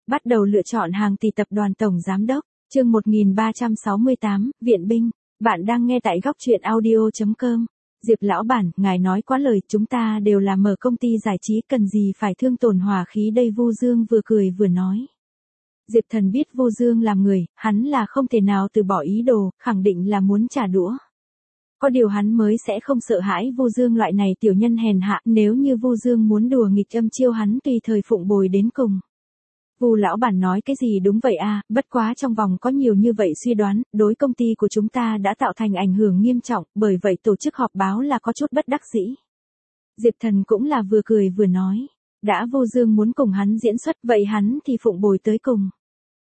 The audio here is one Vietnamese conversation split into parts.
Bắt đầu lựa chọn hàng tỷ tập đoàn tổng giám đốc, chương 1368, Viện binh. Bạn đang nghe tại góc truyện audio.com. Diệp lão bản, ngài nói quá lời, chúng ta đều là mở công ty giải trí, cần gì phải thương tổn hòa khí đây. Vu Dương vừa cười vừa nói. Diệp Thần biết Vu Dương làm người, hắn là không thể nào từ bỏ ý đồ, khẳng định là muốn trả đũa. Có điều hắn mới sẽ không sợ hãi Vu Dương loại này tiểu nhân hèn hạ, nếu như Vu Dương muốn đùa nghịch âm chiêu hắn tùy thời phụng bồi đến cùng. Vu lão bản nói cái gì đúng vậy à, bất quá trong vòng có nhiều như vậy suy đoán, đối công ty của chúng ta đã tạo thành ảnh hưởng nghiêm trọng, bởi vậy tổ chức họp báo là có chút bất đắc dĩ. Diệp Thần cũng là vừa cười vừa nói, đã Vu Dương muốn cùng hắn diễn xuất vậy hắn thì phụng bồi tới cùng.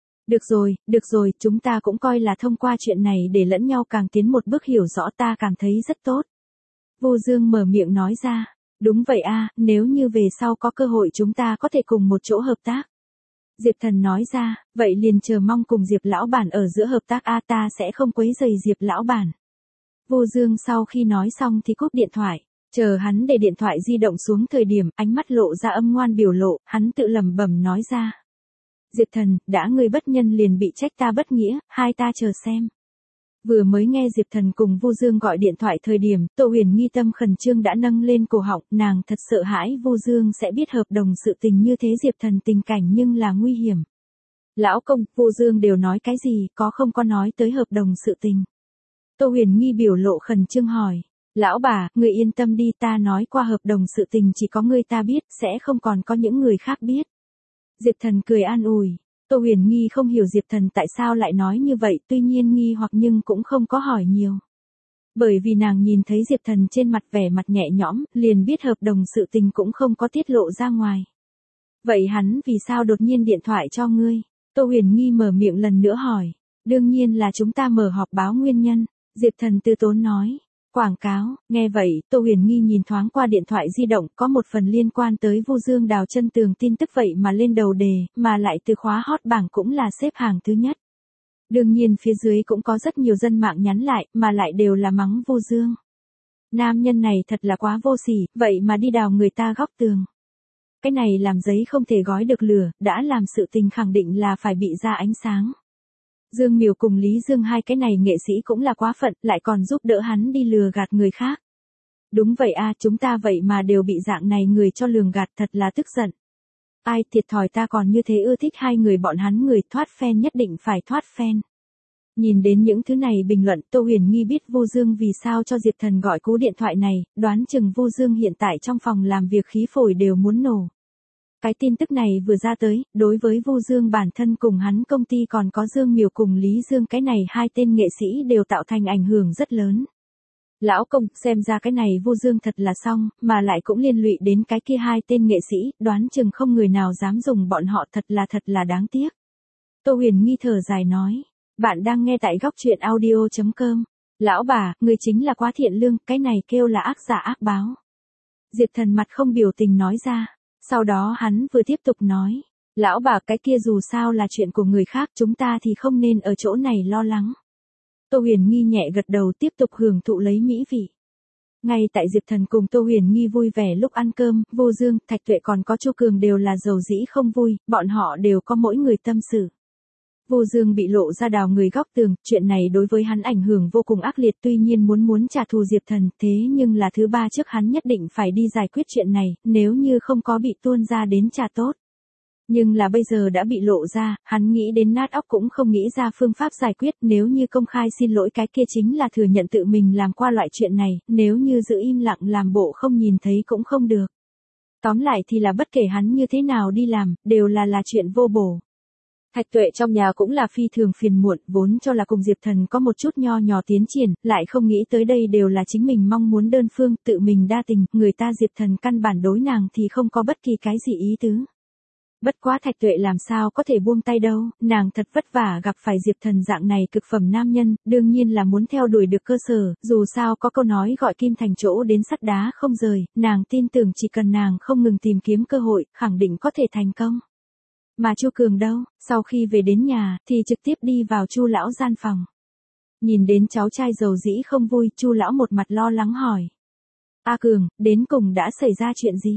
Được rồi, chúng ta cũng coi là thông qua chuyện này để lẫn nhau càng tiến một bước hiểu rõ, ta cảm thấy rất tốt. Vu Dương mở miệng nói ra, đúng vậy à, nếu như về sau có cơ hội chúng ta có thể cùng một chỗ hợp tác. Diệp Thần nói ra, vậy liền chờ mong cùng Diệp lão bản ở giữa hợp tác a, ta sẽ không quấy rầy Diệp lão bản. Vu Dương sau khi nói xong thì cúp điện thoại, chờ hắn để điện thoại di động xuống thời điểm, ánh mắt lộ ra âm ngoan biểu lộ, hắn tự lẩm bẩm nói ra. Diệp Thần, đã ngươi bất nhân liền bị trách ta bất nghĩa, hai ta chờ xem. Vừa mới nghe Diệp Thần cùng Vu Dương gọi điện thoại thời điểm, Tô Huyền Nghi tâm khẩn trương đã nâng lên cổ họng, nàng thật sợ hãi Vu Dương sẽ biết hợp đồng sự tình như thế. Diệp Thần tình cảnh nhưng là nguy hiểm. Lão công, Vu Dương đều nói cái gì, có không có nói tới hợp đồng sự tình. Tô Huyền Nghi biểu lộ khẩn trương hỏi. Lão bà, người yên tâm đi, ta nói qua hợp đồng sự tình chỉ có ngươi ta biết, sẽ không còn có những người khác biết. Diệp Thần cười an ủi. Tô Huyền Nghi không hiểu Diệp Thần tại sao lại nói như vậy, tuy nhiên nghi hoặc nhưng cũng không có hỏi nhiều. Bởi vì nàng nhìn thấy Diệp Thần trên mặt vẻ mặt nhẹ nhõm, liền biết hợp đồng sự tình cũng không có tiết lộ ra ngoài. Vậy hắn vì sao đột nhiên điện thoại cho ngươi? Tô Huyền Nghi mở miệng lần nữa hỏi. Đương nhiên là chúng ta mở họp báo nguyên nhân, Diệp Thần từ tốn nói. Quảng cáo, nghe vậy, Tô Huyền Nghi nhìn thoáng qua điện thoại di động, có một phần liên quan tới Vu Dương đào chân tường tin tức vậy mà lên đầu đề, mà lại từ khóa hot bảng cũng là xếp hàng thứ nhất. Đương nhiên phía dưới cũng có rất nhiều dân mạng nhắn lại, mà lại đều là mắng Vu Dương. Nam nhân này thật là quá vô sỉ, vậy mà đi đào người ta góc tường. Cái này làm giấy không thể gói được lửa, đã làm sự tình khẳng định là phải bị ra ánh sáng. Dương Miểu cùng Lý Dương hai cái này nghệ sĩ cũng là quá phận, lại còn giúp đỡ hắn đi lừa gạt người khác. Đúng vậy a, chúng ta vậy mà đều bị dạng này người cho lường gạt, thật là tức giận. Ai thiệt thòi, ta còn như thế ưa thích hai người bọn hắn, người thoát fan nhất định phải thoát fan. Nhìn đến những thứ này bình luận, Tô Huyền Nghi biết Vu Dương vì sao cho Diệp Thần gọi cú điện thoại này, đoán chừng Vu Dương hiện tại trong phòng làm việc khí phổi đều muốn nổ. Cái tin tức này vừa ra tới, đối với Vu Dương bản thân cùng hắn công ty còn có Dương Miểu cùng Lý Dương cái này hai tên nghệ sĩ đều tạo thành ảnh hưởng rất lớn. Lão công, xem ra cái này Vu Dương thật là xong, mà lại cũng liên lụy đến cái kia hai tên nghệ sĩ, đoán chừng không người nào dám dùng bọn họ, thật là đáng tiếc. Tô Huyền Nghi thở dài nói, bạn đang nghe tại góc truyện audio.com. Lão bà, người chính là quá thiện lương, cái này kêu là ác giả ác báo. Diệp Thần mặt không biểu tình nói ra. Sau đó hắn vừa tiếp tục nói, lão bà, cái kia dù sao là chuyện của người khác, chúng ta thì không nên ở chỗ này lo lắng. Tô Huyền Nghi nhẹ gật đầu, tiếp tục hưởng thụ lấy mỹ vị. Ngay tại Diệp Thần cùng Tô Huyền Nghi vui vẻ lúc ăn cơm, Vu Dương, Thạch Tuệ còn có Chu Cường đều là dầu dĩ không vui, bọn họ đều có mỗi người tâm sự. Vu Dương bị lộ ra đào người góc tường, chuyện này đối với hắn ảnh hưởng vô cùng ác liệt, tuy nhiên muốn trả thù Diệp Thần, thế nhưng là thứ ba trước hắn nhất định phải đi giải quyết chuyện này, nếu như không có bị tuôn ra đến trả tốt. Nhưng là bây giờ đã bị lộ ra, hắn nghĩ đến nát óc cũng không nghĩ ra phương pháp giải quyết, nếu như công khai xin lỗi cái kia chính là thừa nhận tự mình làm qua loại chuyện này, nếu như giữ im lặng làm bộ không nhìn thấy cũng không được. Tóm lại thì là bất kể hắn như thế nào đi làm, đều là chuyện vô bổ. Thạch Tuệ trong nhà cũng là phi thường phiền muộn, vốn cho là cùng Diệp Thần có một chút nho nhỏ tiến triển, lại không nghĩ tới đây đều là chính mình mong muốn đơn phương, tự mình đa tình, người ta Diệp Thần căn bản đối nàng thì không có bất kỳ cái gì ý tứ. Bất quá Thạch Tuệ làm sao có thể buông tay đâu, nàng thật vất vả gặp phải Diệp Thần dạng này cực phẩm nam nhân, đương nhiên là muốn theo đuổi được cơ sở, dù sao có câu nói gọi kim thành chỗ đến sắt đá không rời, nàng tin tưởng chỉ cần nàng không ngừng tìm kiếm cơ hội, khẳng định có thể thành công. Mà Chu Cường đâu, sau khi về đến nhà, thì trực tiếp đi vào Chu lão gian phòng. Nhìn đến cháu trai dầu dĩ không vui, Chu lão một mặt lo lắng hỏi. A Cường, đến cùng đã xảy ra chuyện gì?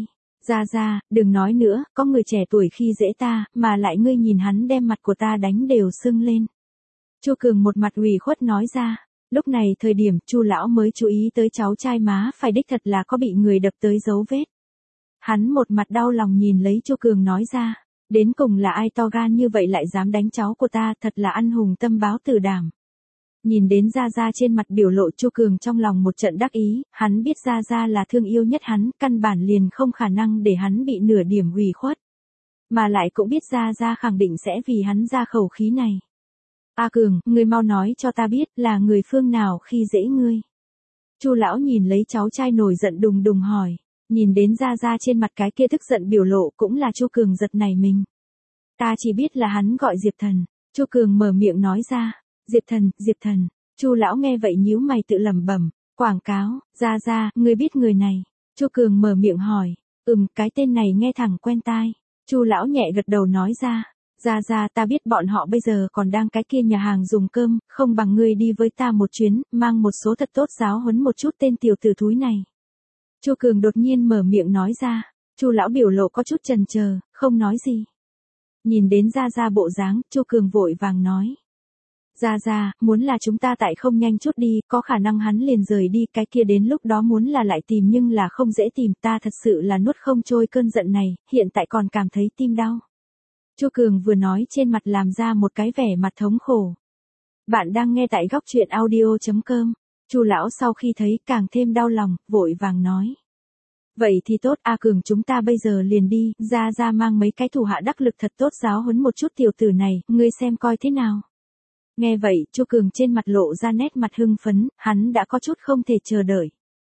Ra, đừng nói nữa, có người trẻ tuổi khi dễ ta, mà lại ngươi nhìn hắn đem mặt của ta đánh đều sưng lên. Chu Cường một mặt ủy khuất nói ra. Lúc này thời điểm Chu lão mới chú ý tới cháu trai má phải đích thật là có bị người đập tới dấu vết. Hắn một mặt đau lòng nhìn lấy Chu Cường nói ra, đến cùng là ai to gan như vậy lại dám đánh cháu của ta, thật là ăn hùng tâm báo tử đảm. Nhìn đến Ra trên mặt biểu lộ, Chu Cường trong lòng một trận đắc ý, hắn biết Ra là thương yêu nhất hắn, căn bản liền không khả năng để hắn bị nửa điểm ủy khuất. Mà lại cũng biết Ra khẳng định sẽ vì hắn ra khẩu khí này. A Cường, ngươi mau nói cho ta biết là người phương nào khi dễ ngươi. Chu lão nhìn lấy cháu trai nổi giận đùng đùng hỏi, nhìn đến Ra trên mặt cái kia tức giận biểu lộ cũng là Chu Cường giật nảy mình. Ta chỉ biết là hắn gọi Diệp Thần. Chu Cường mở miệng nói ra. Diệp Thần. Chu lão nghe vậy nhíu mày tự lẩm bẩm, quảng cáo, Ra, ngươi biết người này. Chu Cường mở miệng hỏi, cái tên này nghe thẳng quen tai. Chu lão nhẹ gật đầu nói ra. Ra, ta biết bọn họ bây giờ còn đang cái kia nhà hàng dùng cơm, không bằng ngươi đi với ta một chuyến, mang một số thật tốt giáo huấn một chút tên tiểu tử thúi này. Chu Cường đột nhiên mở miệng nói ra. Chu lão biểu lộ có chút chần chờ, không nói gì. Nhìn đến Ra bộ dáng, Chu Cường vội vàng nói. Ra, muốn là chúng ta tại không nhanh chút đi, có khả năng hắn liền rời đi, cái kia đến lúc đó muốn là lại tìm nhưng là không dễ tìm, ta thật sự là nuốt không trôi cơn giận này, hiện tại còn cảm thấy tim đau. Chu Cường vừa nói trên mặt làm ra một cái vẻ mặt thống khổ. Bạn đang nghe tại góc truyện audio.com. Chu lão sau khi thấy càng thêm đau lòng, vội vàng nói. Vậy thì tốt, A Cường, chúng ta bây giờ liền đi, Ra mang mấy cái thủ hạ đắc lực thật tốt giáo huấn một chút tiểu tử này, ngươi xem coi thế nào. Nghe vậy, Chu Cường trên mặt lộ ra nét mặt hưng phấn, hắn đã có chút không thể chờ đợi.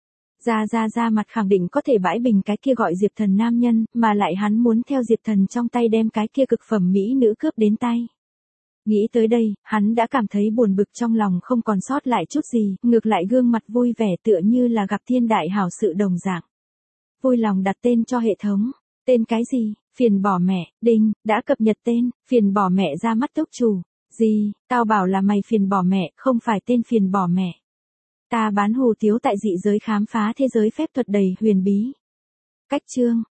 Ra mặt khẳng định có thể bãi bình cái kia gọi Diệp Thần nam nhân, mà lại hắn muốn theo Diệp Thần trong tay đem cái kia cực phẩm mỹ nữ cướp đến tay. Nghĩ tới đây, hắn đã cảm thấy buồn bực trong lòng không còn sót lại chút gì, ngược lại gương mặt vui vẻ tựa như là gặp thiên đại hảo sự đồng dạng. Vui lòng đặt tên cho hệ thống. Tên cái gì? Phiền bỏ mẹ, đinh, đã cập nhật tên, phiền bỏ mẹ ra mắt túc chủ. Gì, tao bảo là mày phiền bỏ mẹ, không phải tên phiền bỏ mẹ. Ta bán hủ tiếu tại dị giới khám phá thế giới phép thuật đầy huyền bí. Cách chương.